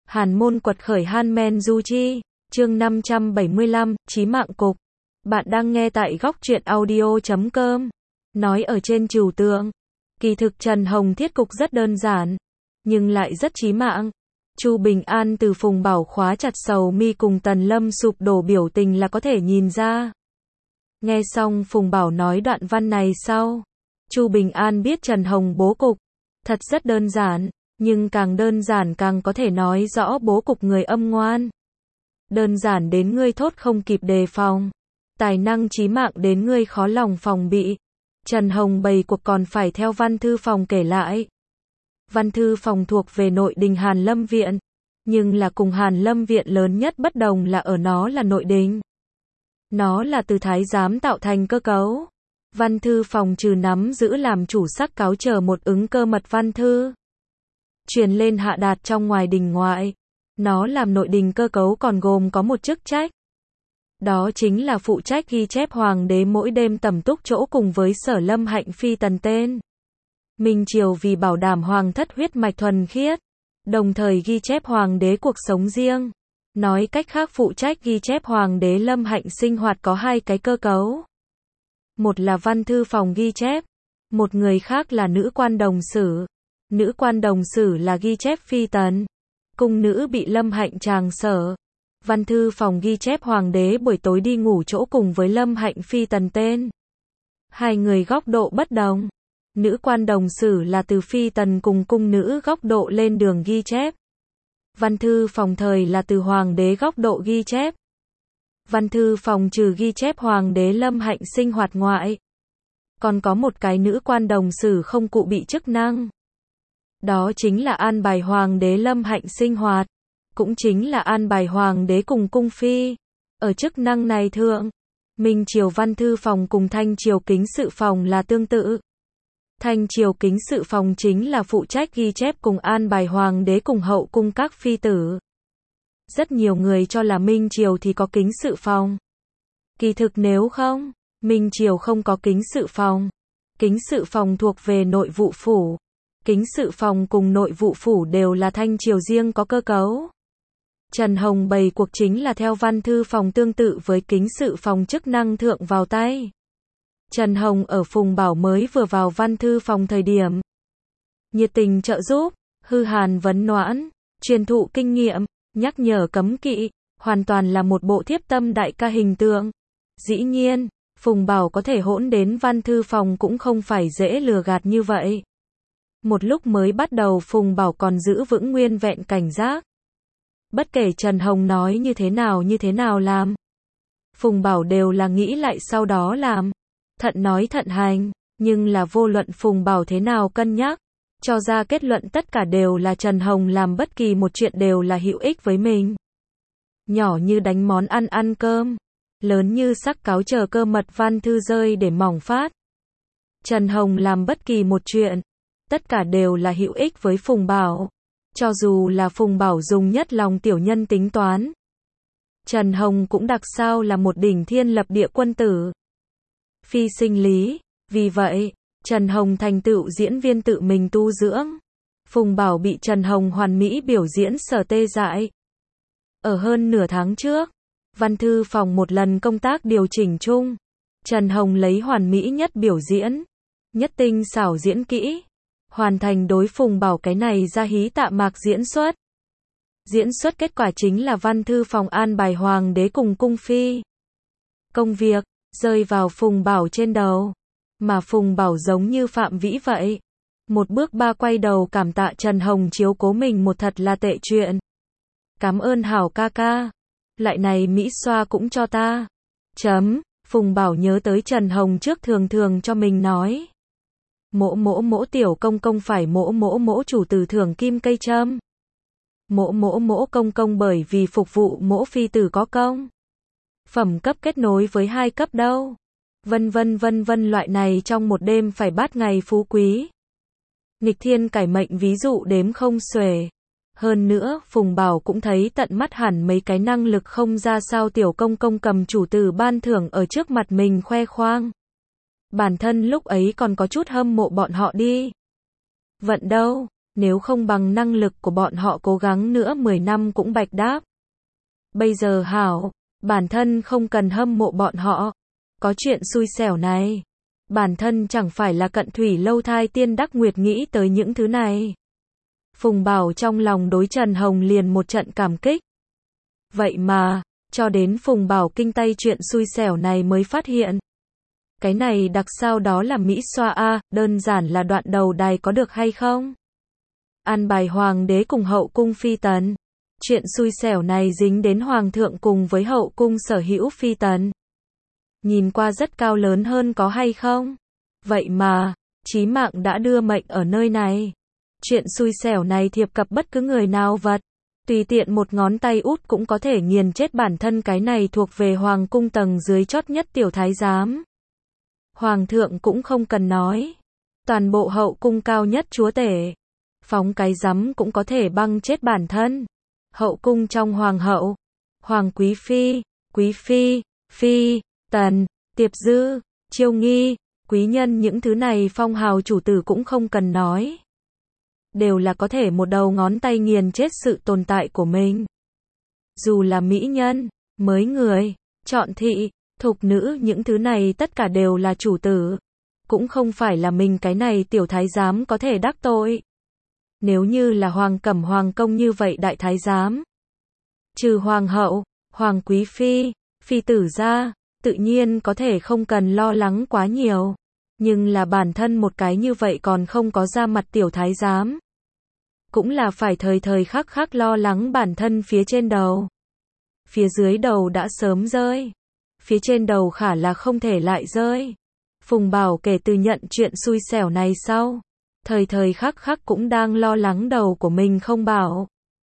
Hàn môn quật khởi Han Du Chi, chương 575, chí mạng cục. Bạn đang nghe tại góc truyện audio.com. Nói ở trên trừu tượng. Kỳ thực Trần Hồng thiết cục rất đơn giản, nhưng lại rất chí mạng. Chu Bình An từ Phùng Bảo khóa chặt sầu mi cùng Tần Lâm sụp đổ biểu tình là có thể nhìn ra. Nghe xong Phùng Bảo nói đoạn văn này sau, Chu Bình An biết Trần Hồng bố cục thật rất đơn giản, nhưng càng đơn giản càng có thể nói rõ bố cục người âm ngoan. Đơn giản đến ngươi thốt không kịp đề phòng, tài năng chí mạng đến ngươi khó lòng phòng bị. Trần Hồng bày cuộc còn phải theo Văn Thư Phòng kể lại. Văn Thư Phòng thuộc về nội đình Hàn Lâm Viện, nhưng là cùng Hàn Lâm Viện lớn nhất bất đồng là ở nó là nội đình. Nó là từ thái giám tạo thành cơ cấu. Văn Thư Phòng trừ nắm giữ làm chủ sắc cáo chờ một ứng cơ mật văn thư truyền lên hạ đạt trong ngoài đình ngoại. Nó làm nội đình cơ cấu còn gồm có một chức trách. Đó chính là phụ trách ghi chép hoàng đế mỗi đêm tẩm túc chỗ cùng với Sở Lâm Hạnh Phi Tần tên. Minh Triều vì bảo đảm hoàng thất huyết mạch thuần khiết, đồng thời ghi chép hoàng đế cuộc sống riêng. Nói cách khác phụ trách ghi chép hoàng đế Lâm Hạnh sinh hoạt có hai cái cơ cấu. Một là Văn Thư Phòng ghi chép, một người khác là nữ quan đồng sử. Nữ quan đồng sử là ghi chép phi tần, cung nữ bị Lâm Hạnh tràng sở. Văn Thư Phòng ghi chép hoàng đế buổi tối đi ngủ chỗ cùng với Lâm Hạnh phi tần tên. Hai người góc độ bất đồng. Nữ quan đồng sử là từ phi tần cùng cung nữ góc độ lên đường ghi chép. Văn Thư Phòng thời là từ hoàng đế góc độ ghi chép. Văn Thư Phòng trừ ghi chép hoàng đế Lâm Hạnh sinh hoạt ngoại, còn có một cái nữ quan đồng sử không cụ bị chức năng. Đó chính là an bài hoàng đế Lâm Hạnh sinh hoạt, cũng chính là an bài hoàng đế cùng cung phi. Ở chức năng này thượng, Minh Triều Văn Thư Phòng cùng Thanh Triều Kính Sự Phòng là tương tự. Thanh Triều Kính Sự Phòng chính là phụ trách ghi chép cùng an bài hoàng đế cùng hậu cung các phi tử. Rất nhiều người cho là Minh Triều thì có Kính Sự Phòng. Kỳ thực nếu không, Minh Triều không có Kính Sự Phòng. Kính Sự Phòng thuộc về nội vụ phủ. Kính Sự Phòng cùng nội vụ phủ đều là Thanh Triều riêng có cơ cấu. Trần Hồng bày cuộc chính là theo Văn Thư Phòng tương tự với Kính Sự Phòng chức năng thượng vào tay. Trần Hồng ở Phùng Bảo mới vừa vào Văn Thư Phòng thời điểm nhiệt tình trợ giúp, hư hàn vấn noãn, truyền thụ kinh nghiệm, nhắc nhở cấm kỵ, hoàn toàn là một bộ thiếp tâm đại ca hình tượng. Dĩ nhiên, Phùng Bảo có thể hỗn đến Văn Thư Phòng cũng không phải dễ lừa gạt như vậy. Một lúc mới bắt đầu Phùng Bảo còn giữ vững nguyên vẹn cảnh giác. Bất kể Trần Hồng nói như thế nào làm, Phùng Bảo đều là nghĩ lại sau đó làm. Thận nói thận hành, nhưng là vô luận Phùng Bảo thế nào cân nhắc, cho ra kết luận tất cả đều là Trần Hồng làm bất kỳ một chuyện đều là hữu ích với mình. Nhỏ như đánh món ăn cơm, lớn như sắc cáo chờ cơ mật văn thư rơi để mỏng phát. Trần Hồng làm bất kỳ một chuyện, tất cả đều là hữu ích với Phùng Bảo. Cho dù là Phùng Bảo dùng nhất lòng tiểu nhân tính toán, Trần Hồng cũng đặc sao là một đỉnh thiên lập địa quân tử. Phi sinh lý, vì vậy, Trần Hồng thành tựu diễn viên tự mình tu dưỡng. Phùng Bảo bị Trần Hồng hoàn mỹ biểu diễn sở tê dại. Ở hơn nửa tháng trước, Văn Thư Phòng một lần công tác điều chỉnh chung. Trần Hồng lấy hoàn mỹ nhất biểu diễn, nhất tinh xảo diễn kỹ, hoàn thành đối Phùng Bảo cái này ra hí tạ mạc diễn xuất. Diễn xuất kết quả chính là Văn Thư Phòng an bài hoàng đế cùng cung phi. Công việc rơi vào Phùng Bảo trên đầu, mà Phùng Bảo giống như Phạm Vĩ vậy. Một bước ba quay đầu cảm tạ Trần Hồng chiếu cố mình một thật là tệ chuyện. Cảm ơn hảo ca ca. Lại này Mỹ xoa cũng cho ta. Phùng Bảo nhớ tới Trần Hồng trước thường cho mình nói. Mỗ tiểu công công phải mỗ chủ tử thưởng kim cây châm. Mỗ công công bởi vì phục vụ mỗ phi tử có công. Phẩm cấp kết nối với 2 cấp đâu. Vân vân loại này trong một đêm phải bát ngày phú quý. Nghịch thiên cải mệnh ví dụ đếm không xuể. Hơn nữa, Phùng Bảo cũng thấy tận mắt hẳn mấy cái năng lực không ra sao tiểu công công cầm chủ tử ban thưởng ở trước mặt mình khoe khoang. Bản thân lúc ấy còn có chút hâm mộ bọn họ đi. Vận đâu, nếu không bằng năng lực của bọn họ cố gắng nữa 10 năm cũng bạch đáp. Bây giờ hảo, bản thân không cần hâm mộ bọn họ. Có chuyện xui xẻo này. Bản thân chẳng phải là cận thủy lâu thai tiên đắc nguyệt nghĩ tới những thứ này. Phùng Bảo trong lòng đối Trần Hồng liền một trận cảm kích. Vậy mà, cho đến Phùng Bảo kinh tay chuyện xui xẻo này mới phát hiện. Cái này đặc sao đó là Mỹ xoa a, đơn giản là đoạn đầu đài có được hay không? An bài hoàng đế cùng hậu cung phi tần. Chuyện xui xẻo này dính đến hoàng thượng cùng với hậu cung sở hữu phi tần. Nhìn qua rất cao lớn hơn có hay không? Vậy mà, chí mạng đã đưa mệnh ở nơi này. Chuyện xui xẻo này thiệp cập bất cứ người nào vật. Tùy tiện một ngón tay út cũng có thể nghiền chết bản thân, cái này thuộc về hoàng cung tầng dưới chót nhất tiểu thái giám. Hoàng thượng cũng không cần nói. Toàn bộ hậu cung cao nhất chúa tể. Phóng cái rắm cũng có thể băng chết bản thân. Hậu cung trong hoàng hậu, hoàng quý phi, phi, tần, tiệp dư, chiêu nghi, quý nhân, những thứ này phong hào chủ tử cũng không cần nói. Đều là có thể một đầu ngón tay nghiền chết sự tồn tại của mình. Dù là mỹ nhân, mới người, chọn thị, thục nữ, những thứ này tất cả đều là chủ tử. Cũng không phải là mình cái này tiểu thái giám có thể đắc tội. Nếu như là hoàng cẩm hoàng công như vậy đại thái giám, trừ hoàng hậu, hoàng quý phi tử ra, tự nhiên có thể không cần lo lắng quá nhiều. Nhưng là bản thân một cái như vậy còn không có ra mặt tiểu thái giám. Cũng là phải thời thời khắc khắc lo lắng bản thân phía trên đầu. Phía dưới đầu đã sớm rơi. Phía trên đầu khả là không thể lại rơi. Phùng Bảo kể từ nhận chuyện xui xẻo này sau, thời thời khắc khắc cũng đang lo lắng đầu của mình không bảo.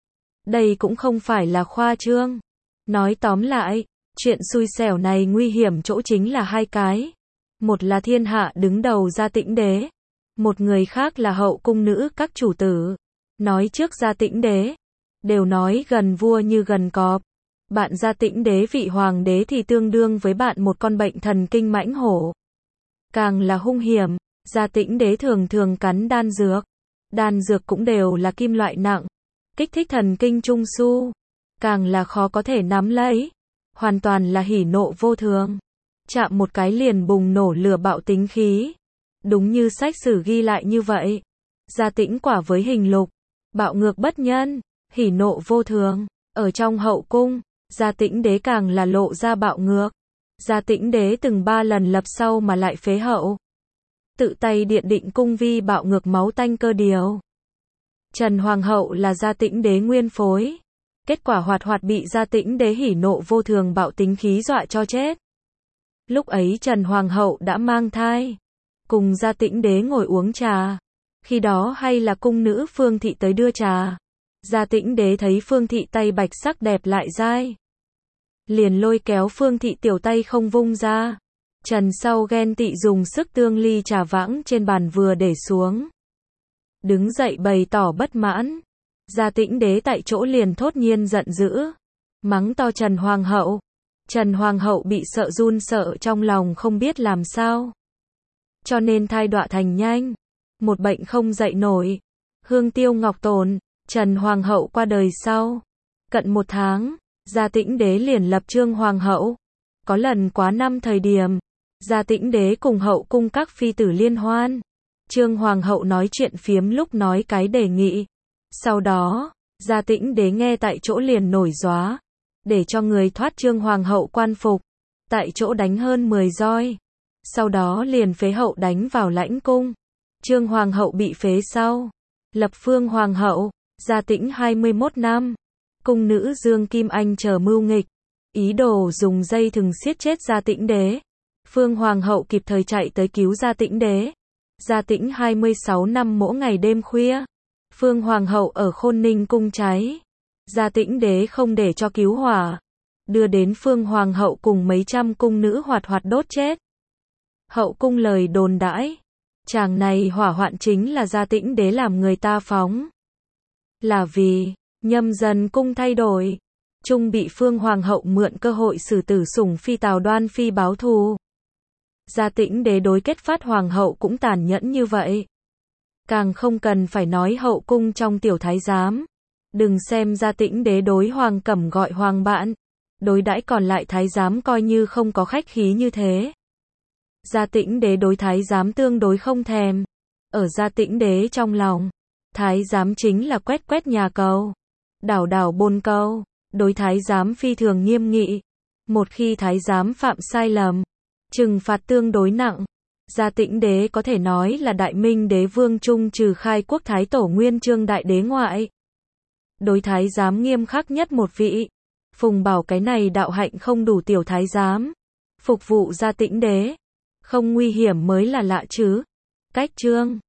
Đây cũng không phải là khoa trương. Nói tóm lại, chuyện xui xẻo này nguy hiểm chỗ chính là hai cái. Một là thiên hạ đứng đầu Gia Tĩnh Đế. Một người khác là hậu cung nữ các chủ tử. Nói trước Gia Tĩnh Đế, đều nói gần vua như gần cọp. Bạn Gia Tĩnh Đế vị hoàng đế thì tương đương với bạn một con bệnh thần kinh mãnh hổ. Càng là hung hiểm, Gia Tĩnh Đế thường thường cắn đan dược. Đan dược cũng đều là kim loại nặng, kích thích thần kinh trung su. Càng là khó có thể nắm lấy. Hoàn toàn là hỉ nộ vô thường. Chạm một cái liền bùng nổ lửa bạo tính khí. Đúng như sách sử ghi lại như vậy. Gia Tĩnh quả với hình lục, bạo ngược bất nhân, hỉ nộ vô thường. Ở trong hậu cung, Gia Tĩnh Đế càng là lộ ra bạo ngược. Gia Tĩnh Đế từng 3 lần lập sau mà lại phế hậu. Tự tay điện định cung vi bạo ngược máu tanh cơ điều. Trần Hoàng hậu là Gia Tĩnh Đế nguyên phối. Kết quả hoạt hoạt bị Gia Tĩnh Đế hỉ nộ vô thường bạo tính khí dọa cho chết. Lúc ấy Trần Hoàng hậu đã mang thai. Cùng Gia Tĩnh Đế ngồi uống trà. Khi đó hay là cung nữ Phương Thị tới đưa trà. Gia Tĩnh Đế thấy Phương Thị tay bạch sắc đẹp lại dai. Liền lôi kéo Phương Thị tiểu tay không vung ra. Trần sau ghen tị dùng sức tương ly trà vãng trên bàn vừa để xuống. Đứng dậy bày tỏ bất mãn. Gia Tĩnh Đế tại chỗ liền thốt nhiên giận dữ. Mắng to Trần Hoàng hậu. Trần Hoàng hậu bị sợ run sợ trong lòng không biết làm sao. Cho nên thai đọa thành nhanh. Một bệnh không dậy nổi. Hương tiêu ngọc tồn. Trần Hoàng hậu qua đời sau. Cận 1 tháng, Gia Tĩnh Đế liền lập Trương Hoàng hậu. Có lần quá năm thời điểm, Gia Tĩnh Đế cùng hậu cung các phi tử liên hoan. Trương Hoàng hậu nói chuyện phiếm lúc nói cái đề nghị. Sau đó, Gia Tĩnh Đế nghe tại chỗ liền nổi gióa. Để cho người thoát Trương Hoàng hậu quan phục. Tại chỗ đánh hơn 10 roi. Sau đó liền phế hậu đánh vào lãnh cung. Trương Hoàng hậu bị phế sau. Lập Phương Hoàng hậu. Gia Tĩnh 21 năm. Cung nữ Dương Kim Anh chờ mưu nghịch. Ý đồ dùng dây thừng siết chết Gia Tĩnh Đế. Phương Hoàng hậu kịp thời chạy tới cứu Gia Tĩnh Đế. Gia Tĩnh 26 năm mỗi ngày đêm khuya. Phương Hoàng hậu ở Khôn Ninh cung cháy. Gia Tĩnh Đế không để cho cứu hỏa. Đưa đến Phương Hoàng hậu cùng mấy trăm cung nữ hoạt hoạt đốt chết. Hậu cung lời đồn đãi. Chàng này hỏa hoạn chính là Gia Tĩnh Đế làm người ta phóng. Là vì, Nhâm Dần cung thay đổi. Trung bị Phương Hoàng hậu mượn cơ hội xử tử sủng phi Tào Đoan Phi báo thù. Gia Tĩnh Đế đối kết phát Hoàng hậu cũng tàn nhẫn như vậy. Càng không cần phải nói hậu cung trong tiểu thái giám. Đừng xem Gia Tĩnh Đế đối Hoàng Cẩm gọi Hoàng bạn, đối đãi còn lại thái giám coi như không có khách khí như thế. Gia Tĩnh Đế đối thái giám tương đối không thèm. Ở Gia Tĩnh Đế trong lòng, thái giám chính là quét quét nhà cầu, đảo đảo bồn cầu, đối thái giám phi thường nghiêm nghị. Một khi thái giám phạm sai lầm, trừng phạt tương đối nặng. Gia Tĩnh Đế có thể nói là Đại Minh Đế vương trung trừ khai quốc thái tổ Nguyên Chương đại đế ngoại, đối thái giám nghiêm khắc nhất một vị. Phùng Bảo cái này đạo hạnh không đủ tiểu thái giám, phục vụ Gia Tĩnh Đế, không nguy hiểm mới là lạ chứ. Cách chương